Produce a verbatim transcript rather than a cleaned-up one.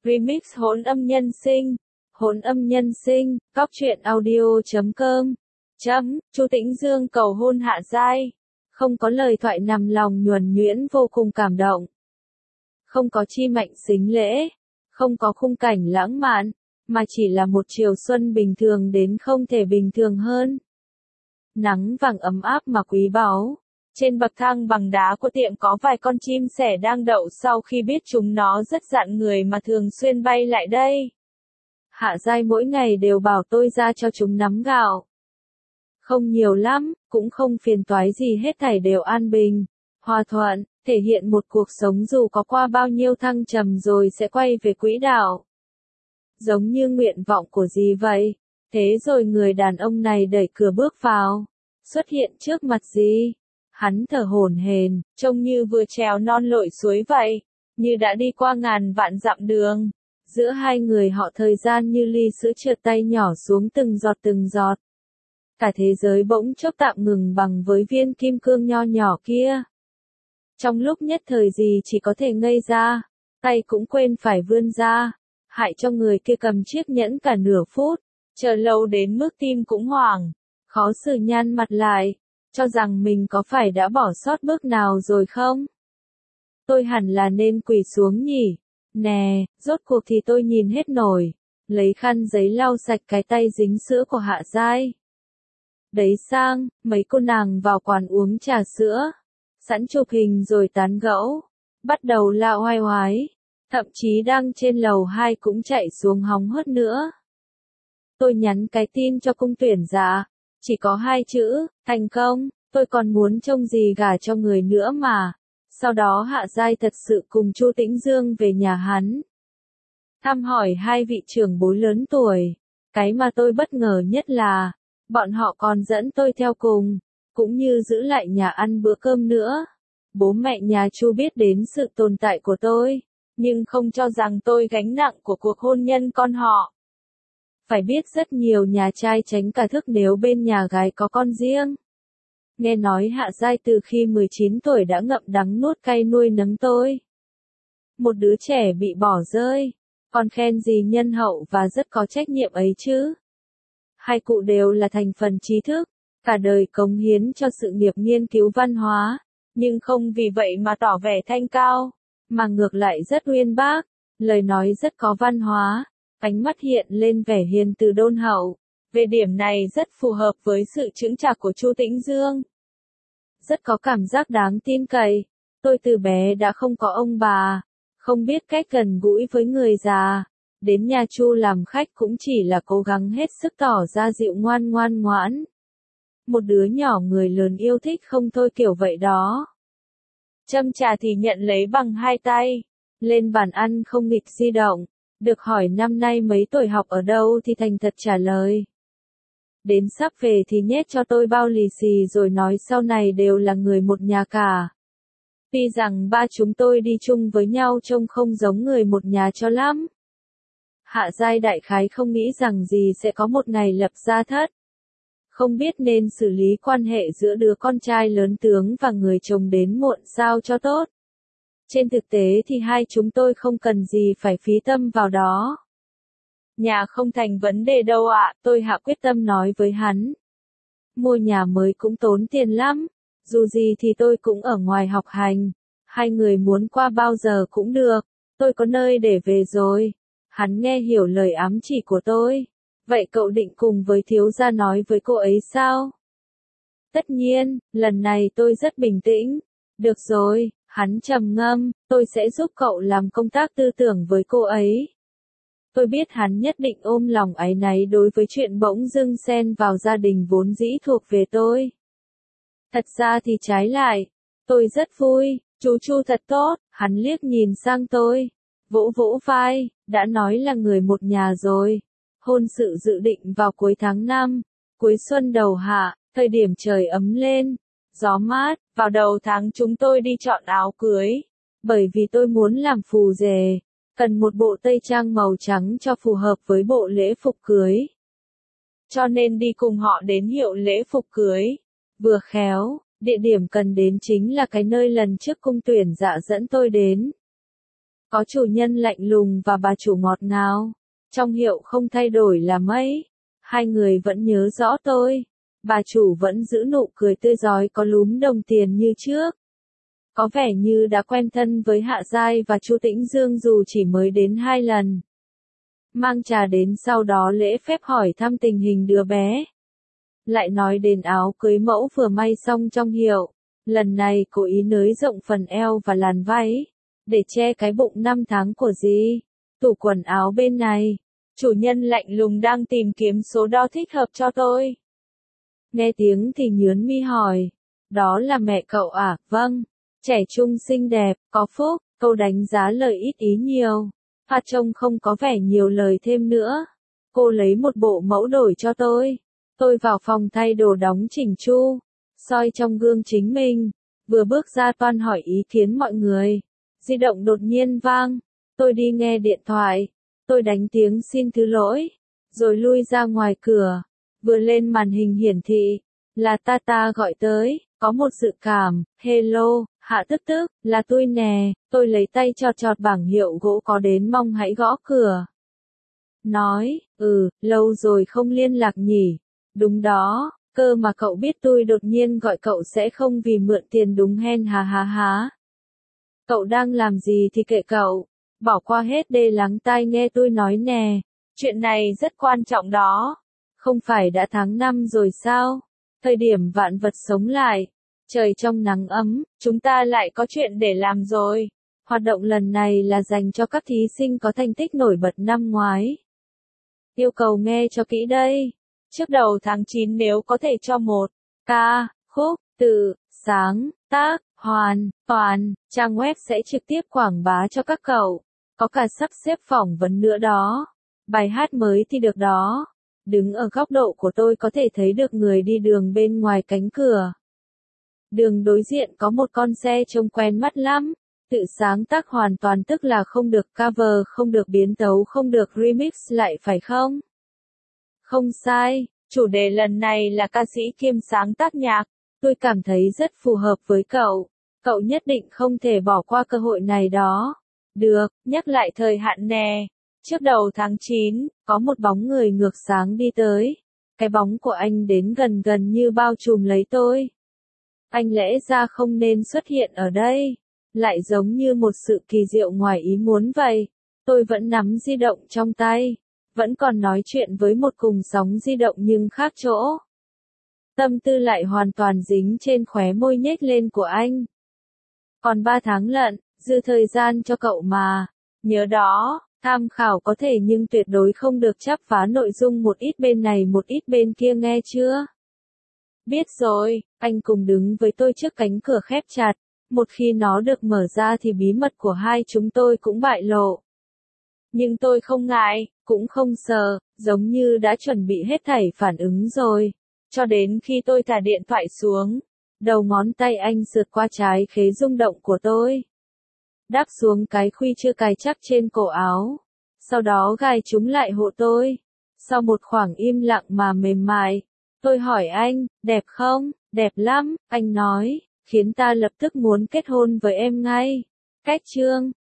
Remix hỗn âm nhân sinh. Hỗn âm nhân sinh, góc truyện audio chấm com. Chấm, Chu Tĩnh Dương cầu hôn Hạ Giai. Không có lời thoại nằm lòng nhuần nhuyễn vô cùng cảm động. Không có chi mạnh xính lễ. Không có khung cảnh lãng mạn, mà chỉ là một chiều xuân bình thường đến không thể bình thường hơn. Nắng vàng ấm áp mà quý báu. Trên bậc thang bằng đá của tiệm có vài con chim sẻ đang đậu sau khi biết chúng nó rất dạn người mà thường xuyên bay lại đây. Hạ Giai mỗi ngày đều bảo tôi ra cho chúng nắm gạo. Không nhiều lắm, cũng không phiền toái gì, hết thảy đều an bình, hòa thuận, thể hiện một cuộc sống dù có qua bao nhiêu thăng trầm rồi sẽ quay về quỹ đạo. Giống như nguyện vọng của dì vậy. Thế rồi người đàn ông này đẩy cửa bước vào, xuất hiện trước mặt dì. Hắn thở hổn hển, trông như vừa trèo non lội suối vậy, như đã đi qua ngàn vạn dặm đường. Giữa hai người họ thời gian như ly sữa trượt tay nhỏ xuống từng giọt từng giọt. Cả thế giới bỗng chốc tạm ngừng bằng với viên kim cương nho nhỏ kia. Trong lúc nhất thời gì chỉ có thể ngây ra, tay cũng quên phải vươn ra, hại cho người kia cầm chiếc nhẫn cả nửa phút, chờ lâu đến mức tim cũng hoảng, khó xử nhăn mặt lại, cho rằng mình có phải đã bỏ sót bước nào rồi không? Tôi hẳn là nên quỳ xuống nhỉ? Nè, rốt cuộc thì tôi nhìn hết nổi, lấy khăn giấy lau sạch cái tay dính sữa của Hạ Giai. Đấy sang, mấy cô nàng vào quán uống trà sữa, sẵn chụp hình rồi tán gẫu, bắt đầu la oai oái, thậm chí đang trên lầu hai cũng chạy xuống hóng hớt nữa. Tôi nhắn cái tin cho cung tuyển giả, chỉ có hai chữ, thành công, tôi còn muốn trông gì gả cho người nữa mà. Sau đó Hạ Giai thật sự cùng Chu Tĩnh Dương về nhà hắn. Thăm hỏi hai vị trưởng bối lớn tuổi, cái mà tôi bất ngờ nhất là, bọn họ còn dẫn tôi theo cùng, cũng như giữ lại nhà ăn bữa cơm nữa. Bố mẹ nhà Chu biết đến sự tồn tại của tôi, nhưng không cho rằng tôi gánh nặng của cuộc hôn nhân con họ. Phải biết rất nhiều nhà trai tránh cả thức nếu bên nhà gái có con riêng. Nghe nói Hạ Giai từ khi mười chín tuổi đã ngậm đắng nuốt cay nuôi nấng tôi. Một đứa trẻ bị bỏ rơi, còn khen gì nhân hậu và rất có trách nhiệm ấy chứ. Hai cụ đều là thành phần trí thức, cả đời cống hiến cho sự nghiệp nghiên cứu văn hóa, nhưng không vì vậy mà tỏ vẻ thanh cao, mà ngược lại rất uyên bác, lời nói rất có văn hóa, ánh mắt hiện lên vẻ hiền từ đôn hậu. Về điểm này rất phù hợp với sự chững chạc của Chu Tĩnh Dương. Rất có cảm giác đáng tin cậy. Tôi từ bé đã không có ông bà, không biết cách gần gũi với người già. Đến nhà Chu làm khách cũng chỉ là cố gắng hết sức tỏ ra dịu ngoan ngoan ngoãn. Một đứa nhỏ người lớn yêu thích không thôi kiểu vậy đó. Châm trà thì nhận lấy bằng hai tay. Lên bàn ăn không nghịch di động. Được hỏi năm nay mấy tuổi, học ở đâu thì thành thật trả lời. Đến sắp về thì nhét cho tôi bao lì xì rồi nói sau này đều là người một nhà cả. Tuy rằng ba chúng tôi đi chung với nhau trông không giống người một nhà cho lắm. Hạ Giai đại khái không nghĩ rằng gì sẽ có một ngày lập gia thất. Không biết nên xử lý quan hệ giữa đứa con trai lớn tướng và người chồng đến muộn sao cho tốt. Trên thực tế thì hai chúng tôi không cần gì phải phí tâm vào đó. Nhà không thành vấn đề đâu ạ, tôi hạ quyết tâm nói với hắn. Mua nhà mới cũng tốn tiền lắm, dù gì thì tôi cũng ở ngoài học hành, hai người muốn qua bao giờ cũng được, tôi có nơi để về rồi. Hắn nghe hiểu lời ám chỉ của tôi. Vậy cậu định cùng với thiếu gia nói với cô ấy sao? Tất nhiên, lần này tôi rất bình tĩnh. Được rồi, hắn trầm ngâm, tôi sẽ giúp cậu làm công tác tư tưởng với cô ấy. Tôi biết hắn nhất định ôm lòng áy náy đối với chuyện bỗng dưng xen vào gia đình vốn dĩ thuộc về tôi. Thật ra thì trái lại, tôi rất vui, chú Chu thật tốt, hắn liếc nhìn sang tôi, vỗ vỗ vai, đã nói là người một nhà rồi. Hôn sự dự định vào cuối tháng năm, cuối xuân đầu hạ, thời điểm trời ấm lên, gió mát, vào đầu tháng chúng tôi đi chọn áo cưới, bởi vì tôi muốn làm phù rể. Cần một bộ tây trang màu trắng cho phù hợp với bộ lễ phục cưới. Cho nên đi cùng họ đến hiệu lễ phục cưới. Vừa khéo, địa điểm cần đến chính là cái nơi lần trước cung tuyển dạ dẫn tôi đến. Có chủ nhân lạnh lùng và bà chủ ngọt ngào. Trong hiệu không thay đổi là mấy. Hai người vẫn nhớ rõ tôi. Bà chủ vẫn giữ nụ cười tươi rói có lúm đồng tiền như trước. Có vẻ như đã quen thân với Hạ Giai và Chu Tĩnh Dương dù chỉ mới đến hai lần. Mang trà đến sau đó lễ phép hỏi thăm tình hình đứa bé. Lại nói đến áo cưới mẫu vừa may xong trong hiệu. Lần này cố ý nới rộng phần eo và làn váy. Để che cái bụng năm tháng của dì. Tủ quần áo bên này. Chủ nhân lạnh lùng đang tìm kiếm số đo thích hợp cho tôi. Nghe tiếng thì nhớn mi hỏi. Đó là mẹ cậu à? Vâng. Trẻ trung xinh đẹp, có phúc. Câu đánh giá lời ít ý nhiều. Pha trông không có vẻ nhiều lời thêm nữa. Cô lấy một bộ mẫu đổi cho tôi. Tôi vào phòng thay đồ đóng chỉnh chu. Soi trong gương chính mình. Vừa bước ra toan hỏi ý kiến mọi người. Di động đột nhiên vang. Tôi đi nghe điện thoại. Tôi đánh tiếng xin thứ lỗi. Rồi lui ra ngoài cửa. Vừa lên màn hình hiển thị. Là Tata gọi tới. Có một dự cảm. Hello, Hạ tức tức, là tôi nè. Tôi lấy tay chọt chọt bảng hiệu gỗ có đến mong hãy gõ cửa. Nói, ừ, lâu rồi không liên lạc nhỉ. Đúng đó, cơ mà cậu biết tôi đột nhiên gọi cậu sẽ không vì mượn tiền đúng hen hà hà há. Cậu đang làm gì thì kệ cậu. Bỏ qua hết để lắng tai nghe tôi nói nè. Chuyện này rất quan trọng đó. Không phải đã tháng năm rồi sao? Thời điểm vạn vật sống lại. Trời trong nắng ấm, chúng ta lại có chuyện để làm rồi. Hoạt động lần này là dành cho các thí sinh có thành tích nổi bật năm ngoái. Yêu cầu nghe cho kỹ đây. Trước đầu tháng chín nếu có thể cho một ca, khúc, từ, sáng, tác, hoàn, toàn, trang web sẽ trực tiếp quảng bá cho các cậu. Có cả sắp xếp phỏng vấn nữa đó. Bài hát mới thì được đó. Đứng ở góc độ của tôi có thể thấy được người đi đường bên ngoài cánh cửa. Đường đối diện có một con xe trông quen mắt lắm. Tự sáng tác hoàn toàn tức là không được cover, không được biến tấu, không được remix lại phải không? Không sai, chủ đề lần này là ca sĩ kiêm sáng tác nhạc. Tôi cảm thấy rất phù hợp với cậu. Cậu nhất định không thể bỏ qua cơ hội này đó. Được, nhắc lại thời hạn nè. Trước đầu tháng chín, có một bóng người ngược sáng đi tới. Cái bóng của anh đến gần gần như bao trùm lấy tôi. Anh lẽ ra không nên xuất hiện ở đây. Lại giống như một sự kỳ diệu ngoài ý muốn vậy. Tôi vẫn nắm di động trong tay. Vẫn còn nói chuyện với một cùng sóng di động nhưng khác chỗ. Tâm tư lại hoàn toàn dính trên khóe môi nhếch lên của anh. Còn ba tháng lận, dư thời gian cho cậu mà. Nhớ đó, tham khảo có thể nhưng tuyệt đối không được chắp phá nội dung một ít bên này một ít bên kia nghe chưa? Biết rồi, anh cùng đứng với tôi trước cánh cửa khép chặt. Một khi nó được mở ra thì bí mật của hai chúng tôi cũng bại lộ. Nhưng tôi không ngại, cũng không sợ, giống như đã chuẩn bị hết thảy phản ứng rồi. Cho đến khi tôi thả điện thoại xuống, đầu ngón tay anh sượt qua trái khế rung động của tôi. Đáp xuống cái khuy chưa cài chắc trên cổ áo. Sau đó gài chúng lại hộ tôi. Sau một khoảng im lặng mà mềm mại, tôi hỏi anh, đẹp không? Đẹp lắm, anh nói, khiến ta lập tức muốn kết hôn với em ngay. Cách chương